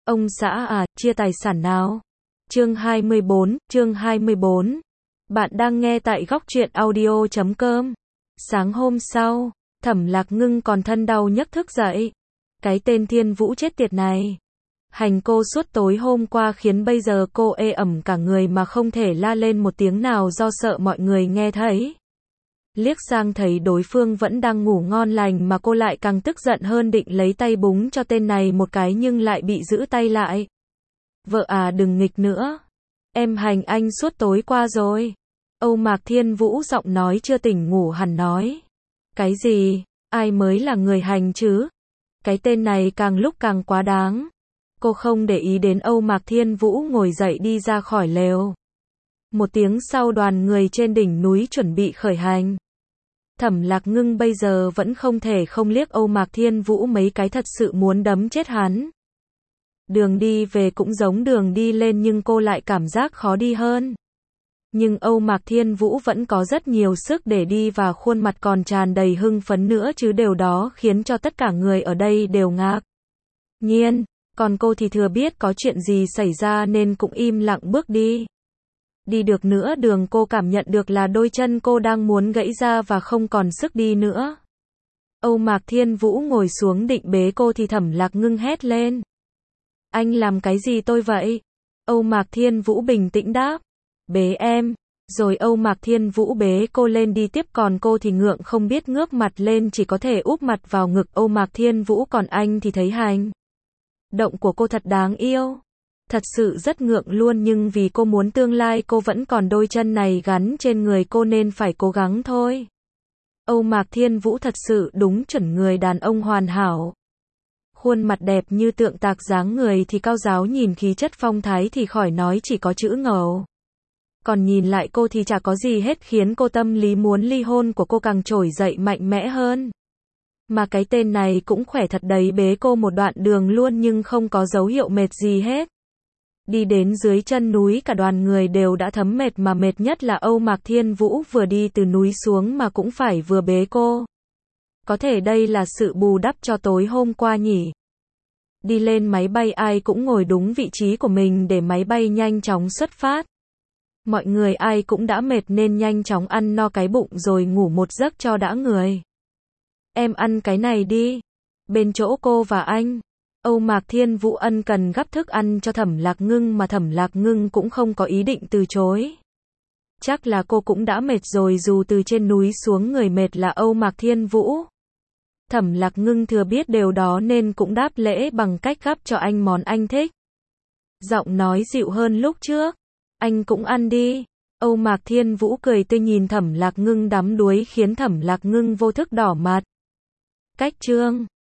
Ông xã à, chia tài sản nào? Chương 24. Bạn đang nghe tại góc truyện audio.com. Sáng hôm sau, Thẩm Lạc Ngưng còn thân đau nhức thức dậy. Cái tên Thiên Vũ chết tiệt này. Hành cô suốt tối hôm qua khiến bây giờ cô ê ẩm cả người mà không thể la lên một tiếng nào do sợ mọi người nghe thấy. Liếc sang thấy đối phương vẫn đang ngủ ngon lành mà cô lại càng tức giận hơn, định lấy tay búng cho tên này một cái nhưng lại bị giữ tay lại. Vợ à, đừng nghịch nữa. Em hành anh suốt tối qua rồi. Âu Mạc Thiên Vũ giọng nói chưa tỉnh ngủ hẳn nói. Cái gì? Ai mới là người hành chứ? Cái tên này càng lúc càng quá đáng. Cô không để ý đến Âu Mạc Thiên Vũ ngồi dậy đi ra khỏi lều. Một tiếng sau đoàn người trên đỉnh núi chuẩn bị khởi hành. Thẩm Lạc Ngưng bây giờ vẫn không thể không liếc Âu Mạc Thiên Vũ mấy cái, thật sự muốn đấm chết hắn. Đường đi về cũng giống đường đi lên nhưng cô lại cảm giác khó đi hơn. Nhưng Âu Mạc Thiên Vũ vẫn có rất nhiều sức để đi và khuôn mặt còn tràn đầy hưng phấn nữa chứ, điều đó khiến cho tất cả người ở đây đều ngạc nhiên. Còn cô thì thừa biết có chuyện gì xảy ra nên cũng im lặng bước đi. Đi được nửa đường cô cảm nhận được là đôi chân cô đang muốn gãy ra và không còn sức đi nữa. Âu Mạc Thiên Vũ ngồi xuống định bế cô thì Thẩm Lạc Ngưng hét lên. Anh làm cái gì tôi vậy? Âu Mạc Thiên Vũ bình tĩnh đáp. Bế em. Rồi Âu Mạc Thiên Vũ bế cô lên đi tiếp, còn cô thì ngượng không biết ngước mặt lên, chỉ có thể úp mặt vào ngực Âu Mạc Thiên Vũ, còn anh thì thấy hành động của cô thật đáng yêu. Thật sự rất ngượng luôn, nhưng vì cô muốn tương lai cô vẫn còn đôi chân này gắn trên người cô nên phải cố gắng thôi. Âu Mạc Thiên Vũ thật sự đúng chuẩn người đàn ông hoàn hảo. Khuôn mặt đẹp như tượng tạc, dáng người thì cao ráo, nhìn khí chất phong thái thì khỏi nói, chỉ có chữ ngầu. Còn nhìn lại cô thì chả có gì hết, khiến cô tâm lý muốn ly hôn của cô càng trỗi dậy mạnh mẽ hơn. Mà cái tên này cũng khỏe thật đấy, bế cô một đoạn đường luôn nhưng không có dấu hiệu mệt gì hết. Đi đến dưới chân núi cả đoàn người đều đã thấm mệt, mà mệt nhất là Âu Mạc Thiên Vũ vừa đi từ núi xuống mà cũng phải vừa bế cô. Có thể đây là sự bù đắp cho tối hôm qua nhỉ? Đi lên máy bay ai cũng ngồi đúng vị trí của mình để máy bay nhanh chóng xuất phát. Mọi người ai cũng đã mệt nên nhanh chóng ăn no cái bụng rồi ngủ một giấc cho đã người. Em ăn cái này đi. Bên chỗ cô và anh, Âu Mạc Thiên Vũ ân cần gắp thức ăn cho Thẩm Lạc Ngưng mà Thẩm Lạc Ngưng cũng không có ý định từ chối. Chắc là cô cũng đã mệt rồi, dù từ trên núi xuống người mệt là Âu Mạc Thiên Vũ. Thẩm Lạc Ngưng thừa biết điều đó nên cũng đáp lễ bằng cách gắp cho anh món anh thích. Giọng nói dịu hơn lúc trước. Anh cũng ăn đi. Âu Mạc Thiên Vũ cười tươi nhìn Thẩm Lạc Ngưng đắm đuối khiến Thẩm Lạc Ngưng vô thức đỏ mặt. Cách chương